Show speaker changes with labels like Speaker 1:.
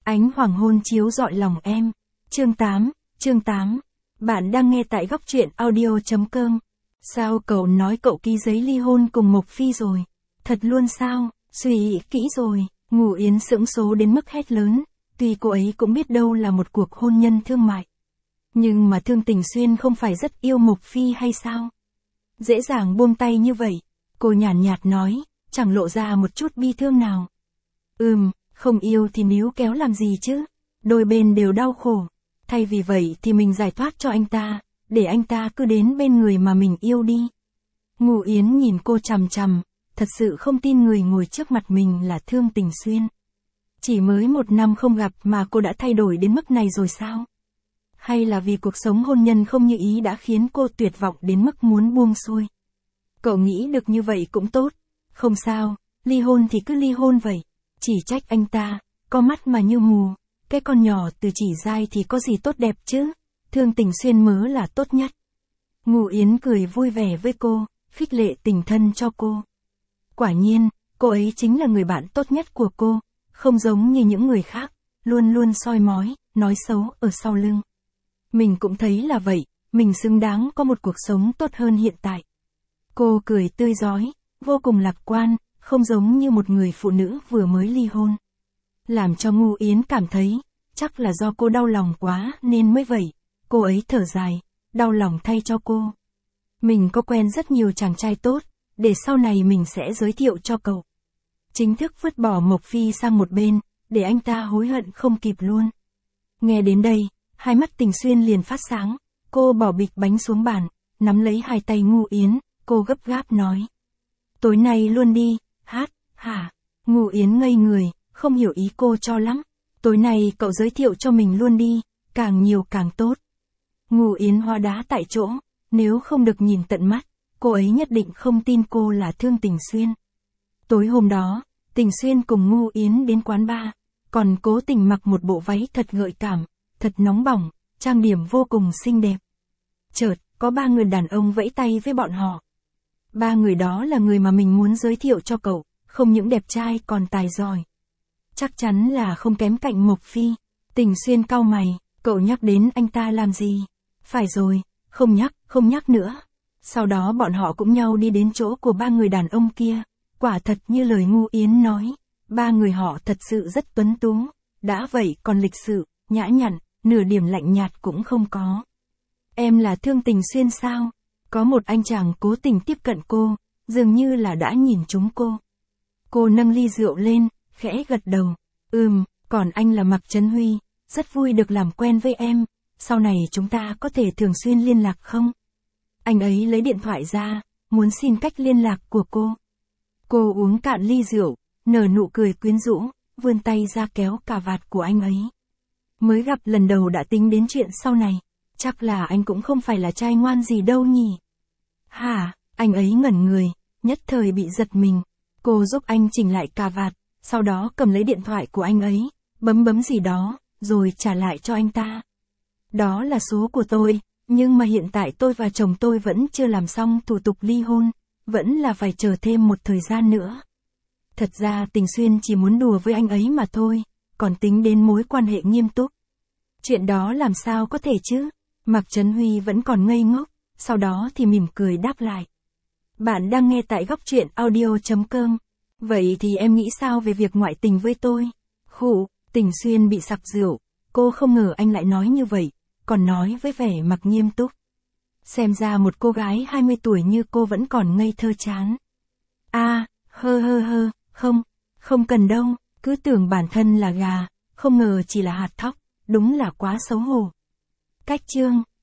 Speaker 1: Ánh hoàng hôn chiếu rọi lòng em. Chương 8. Bạn đang nghe tại góc truyện audio.com. Sao cậu nói cậu ký giấy ly hôn cùng Mộc Phi rồi? Thật luôn sao? Suy kỹ rồi. Ngụ Yến sững số đến mức hét lớn. Tuy cô ấy cũng biết đâu là một cuộc hôn nhân thương mại. Nhưng mà Thương Tình Xuyên không phải rất yêu Mộc Phi hay sao? Dễ dàng buông tay như vậy. Cô nhàn nhạt nói, chẳng lộ ra một chút bi thương nào. Không yêu thì níu kéo làm gì chứ? Đôi bên đều đau khổ. Thay vì vậy thì mình giải thoát cho anh ta, để anh ta cứ đến bên người mà mình yêu đi. Ngụ Yến nhìn cô chằm chằm, thật sự không tin người ngồi trước mặt mình là Thương Tình Xuyên. Chỉ mới 1 năm không gặp mà cô đã thay đổi đến mức này rồi sao? Hay là vì cuộc sống hôn nhân không như ý đã khiến cô tuyệt vọng đến mức muốn buông xuôi? Cậu nghĩ được như vậy cũng tốt. Không sao, ly hôn thì cứ ly hôn vậy. Chỉ trách anh ta, có mắt mà như mù. Cái con nhỏ từ chỉ dai thì có gì tốt đẹp chứ? Thương Tình Xuyên mớ là tốt nhất. Ngụ Yến cười vui vẻ với cô, khích lệ tình thân cho cô. Quả nhiên, cô ấy chính là người bạn tốt nhất của cô, không giống như những người khác, luôn luôn soi mói, nói xấu ở sau lưng. Mình cũng thấy là vậy, mình xứng đáng có một cuộc sống tốt hơn hiện tại. Cô cười tươi rói, vô cùng lạc quan, không giống như một người phụ nữ vừa mới ly hôn. Làm cho Ngụ Yến cảm thấy, chắc là do cô đau lòng quá nên mới vậy. Cô ấy thở dài, đau lòng thay cho cô. Mình có quen rất nhiều chàng trai tốt, để sau này mình sẽ giới thiệu cho cậu. Chính thức vứt bỏ Mộc Phi sang một bên, để anh ta hối hận không kịp luôn. Nghe đến đây, hai mắt Tình Xuyên liền phát sáng, cô bỏ bịch bánh xuống bàn, nắm lấy hai tay Ngụ Yến, cô gấp gáp nói. Tối nay luôn đi, hát, hả? Ngụ Yến ngây người, không hiểu ý cô cho lắm. Tối nay cậu giới thiệu cho mình luôn đi, càng nhiều càng tốt. Ngụ Yến hóa đá tại chỗ, nếu không được nhìn tận mắt, cô ấy nhất định không tin cô là Thương Tình Xuyên. Tối hôm đó, Tình Xuyên cùng Ngụ Yến đến quán bar, còn cố tình mặc một bộ váy thật gợi cảm, thật nóng bỏng, trang điểm vô cùng xinh đẹp. Chợt, có 3 người đàn ông vẫy tay với bọn họ. 3 người đó là người mà mình muốn giới thiệu cho cậu, không những đẹp trai còn tài giỏi. Chắc chắn là không kém cạnh Mộc Phi. Tình Xuyên cau mày, cậu nhắc đến anh ta làm gì? Phải rồi, không nhắc nữa. Sau đó bọn họ cũng nhau đi đến chỗ của 3 người đàn ông kia. Quả thật như lời Ngụ Yến nói, 3 người họ thật sự rất tuấn tú. Đã vậy còn lịch sự, nhã nhặn, nửa điểm lạnh nhạt cũng không có. Em là Thương Tình Xuyên sao? Có một anh chàng cố tình tiếp cận cô, dường như là đã nhìn trúng cô. Cô nâng ly rượu lên, khẽ gật đầu. Còn anh là Mạc Trấn Huy, rất vui được làm quen với em, sau này chúng ta có thể thường xuyên liên lạc không? Anh ấy lấy điện thoại ra, muốn xin cách liên lạc của cô. Cô uống cạn ly rượu, nở nụ cười quyến rũ, vươn tay ra kéo cà vạt của anh ấy. Mới gặp lần đầu đã tính đến chuyện sau này, chắc là anh cũng không phải là trai ngoan gì đâu nhỉ? Hả? Anh ấy ngẩn người, nhất thời bị giật mình. Cô giúp anh chỉnh lại cà vạt, sau đó cầm lấy điện thoại của anh ấy, bấm gì đó, rồi trả lại cho anh ta. Đó là số của tôi, nhưng mà hiện tại tôi và chồng tôi vẫn chưa làm xong thủ tục ly hôn, vẫn là phải chờ thêm một thời gian nữa. Thật ra Tình Xuyên chỉ muốn đùa với anh ấy mà thôi, còn tính đến mối quan hệ nghiêm túc. Chuyện đó làm sao có thể chứ? Mạc Trấn Huy vẫn còn ngây ngốc, sau đó thì mỉm cười đáp lại. Bạn đang nghe tại góc truyện audio.com. Vậy thì em nghĩ sao về việc ngoại tình với tôi? Tình Xuyên bị sặc rượu, cô không ngờ anh lại nói như vậy, còn nói với vẻ mặt nghiêm túc. Xem ra một cô gái 20 tuổi như cô vẫn còn ngây thơ chán. Không cần đâu, cứ tưởng bản thân là gà, không ngờ chỉ là hạt thóc, đúng là quá xấu hổ. Cách chương